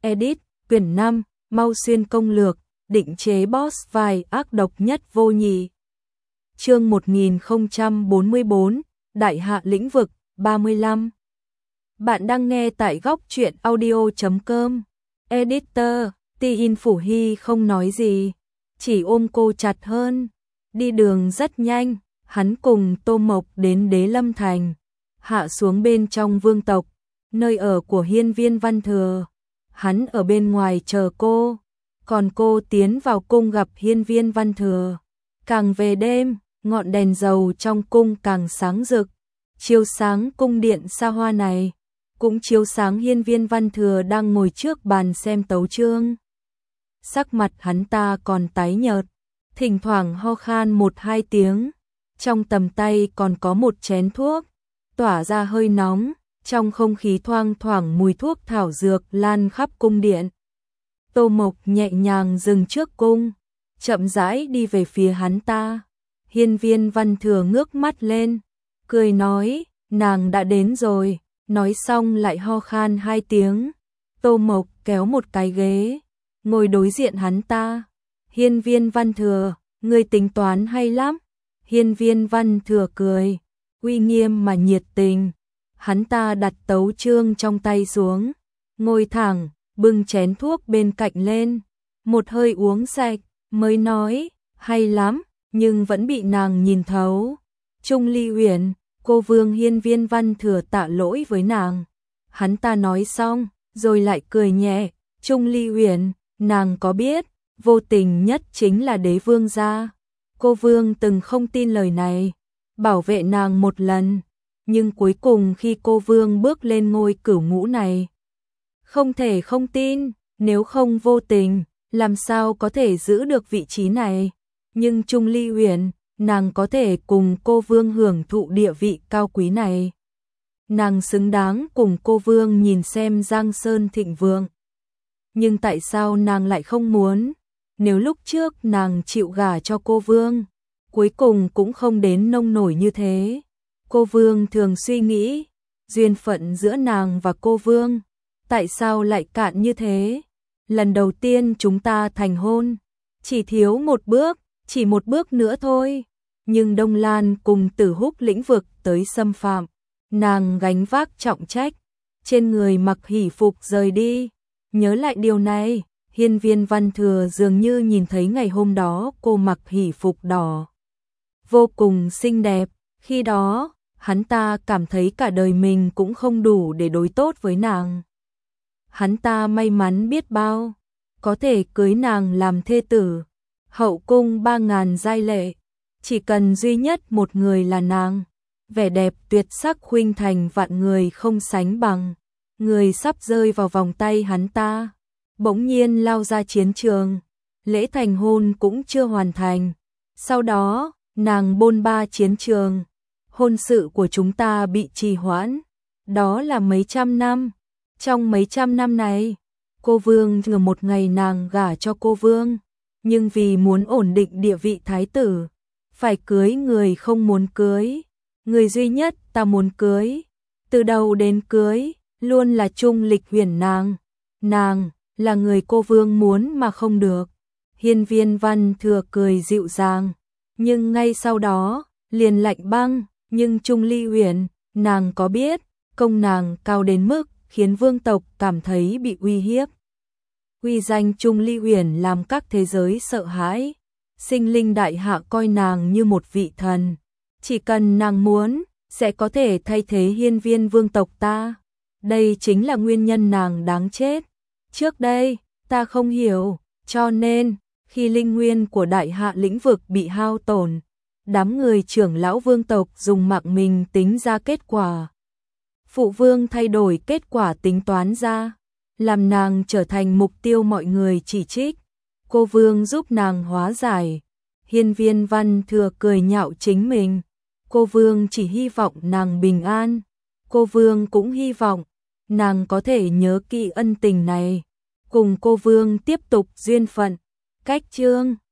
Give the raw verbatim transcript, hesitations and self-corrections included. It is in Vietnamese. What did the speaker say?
Edit, quyển năm, Mau Xuyên công lược, định chế boss vai ác độc nhất vô nhị. Chương một nghìn không trăm bốn mươi bốn, Đại hạ lĩnh vực, ba mươi lăm. Bạn đang nghe tại góc truyện audio chấm com. Editor, Tin Phủ Hy không nói gì, chỉ ôm cô chặt hơn. Đi đường rất nhanh, hắn cùng Tô Mộc đến Đế Lâm Thành, hạ xuống bên trong vương tộc, nơi ở của Hiên Viên Văn Thừa. Hắn ở bên ngoài chờ cô, còn cô tiến vào cung gặp Hiên Viên Văn Thừa. Càng về đêm, ngọn đèn dầu trong cung càng sáng rực, chiếu sáng cung điện xa hoa này, cũng chiếu sáng Hiên Viên Văn Thừa đang ngồi trước bàn xem tấu chương. Sắc mặt hắn ta còn tái nhợt, thỉnh thoảng ho khan một hai tiếng, trong tầm tay còn có một chén thuốc, tỏa ra hơi nóng, trong không khí thoang thoảng mùi thuốc thảo dược lan khắp cung điện. Tô Mộc nhẹ nhàng dừng trước cung, chậm rãi đi về phía hắn ta. Hiên Viên Văn Thừa ngước mắt lên, cười nói, nàng đã đến rồi, nói xong lại ho khan hai tiếng. Tô Mộc kéo một cái ghế, ngồi đối diện hắn ta. Hiên Viên Văn Thừa, ngươi tính toán hay lắm. Hiên Viên Văn Thừa cười, uy nghiêm mà nhiệt tình. Hắn ta đặt tấu chương trong tay xuống, ngồi thẳng, bưng chén thuốc bên cạnh lên, một hơi uống sạch, mới nói, hay lắm, nhưng vẫn bị nàng nhìn thấu. Trung Ly Uyển, cô Vương. Hiên Viên Văn Thừa tạ lỗi với nàng. Hắn ta nói xong, rồi lại cười nhẹ, Trung Ly Uyển, nàng có biết, vô tình nhất chính là đế vương gia. Cô Vương từng không tin lời này, bảo vệ nàng một lần, nhưng cuối cùng khi cô Vương bước lên ngôi cửu ngũ này, không thể không tin, nếu không vô tình, làm sao có thể giữ được vị trí này. Nhưng Trung Ly Uyển, nàng có thể cùng cô Vương hưởng thụ địa vị cao quý này. Nàng xứng đáng cùng cô Vương nhìn xem Giang Sơn thịnh vượng. Nhưng tại sao nàng lại không muốn? Nếu lúc trước nàng chịu gả cho cô Vương, cuối cùng cũng không đến nông nổi như thế. Cô Vương thường suy nghĩ, duyên phận giữa nàng và cô Vương, tại sao lại cạn như thế? Lần đầu tiên chúng ta thành hôn, chỉ thiếu một bước, chỉ một bước nữa thôi. Nhưng Đông Lan cùng Tử Húc lĩnh vực tới xâm phạm, nàng gánh vác trọng trách, trên người mặc hỷ phục rời đi. Nhớ lại điều này, Hiên Viên Văn Thừa dường như nhìn thấy ngày hôm đó cô mặc hỷ phục đỏ, vô cùng xinh đẹp. Khi đó, hắn ta cảm thấy cả đời mình cũng không đủ để đối tốt với nàng. Hắn ta may mắn biết bao, có thể cưới nàng làm thê tử. Hậu cung ba ngàn giai lệ, chỉ cần duy nhất một người là nàng. Vẻ đẹp tuyệt sắc khuynh thành vạn người không sánh bằng. Người sắp rơi vào vòng tay hắn ta, bỗng nhiên lao ra chiến trường. Lễ thành hôn cũng chưa hoàn thành. Sau đó, nàng bôn ba chiến trường. Hôn sự của chúng ta bị trì hoãn. Đó là mấy trăm năm. Trong mấy trăm năm này, cô Vương ngờ một ngày nàng gả cho cô Vương. Nhưng vì muốn ổn định địa vị thái tử, phải cưới người không muốn cưới. Người duy nhất ta muốn cưới, từ đầu đến cưới, luôn là Trung Lịch Huyền nàng. Nàng là người cô Vương muốn mà không được. Hiên Viên Văn Thừa cười dịu dàng, nhưng ngay sau đó, liền lạnh băng. Nhưng Trung Ly Uyển, nàng có biết, công nàng cao đến mức khiến vương tộc cảm thấy bị uy hiếp. Uy danh Trung Ly Uyển làm các thế giới sợ hãi. Sinh linh đại hạ coi nàng như một vị thần. Chỉ cần nàng muốn, sẽ có thể thay thế hiên viên vương tộc ta. Đây chính là nguyên nhân nàng đáng chết. Trước đây, ta không hiểu, cho nên, khi linh nguyên của đại hạ lĩnh vực bị hao tổn, đám người trưởng lão vương tộc dùng mạng mình tính ra kết quả. Phụ vương thay đổi kết quả tính toán ra, làm nàng trở thành mục tiêu mọi người chỉ trích. Cô Vương giúp nàng hóa giải. Hiên Viên Văn Thừa cười nhạo chính mình. Cô Vương chỉ hy vọng nàng bình an. Cô Vương cũng hy vọng nàng có thể nhớ kỹ ân tình này, cùng cô Vương tiếp tục duyên phận. Cách chương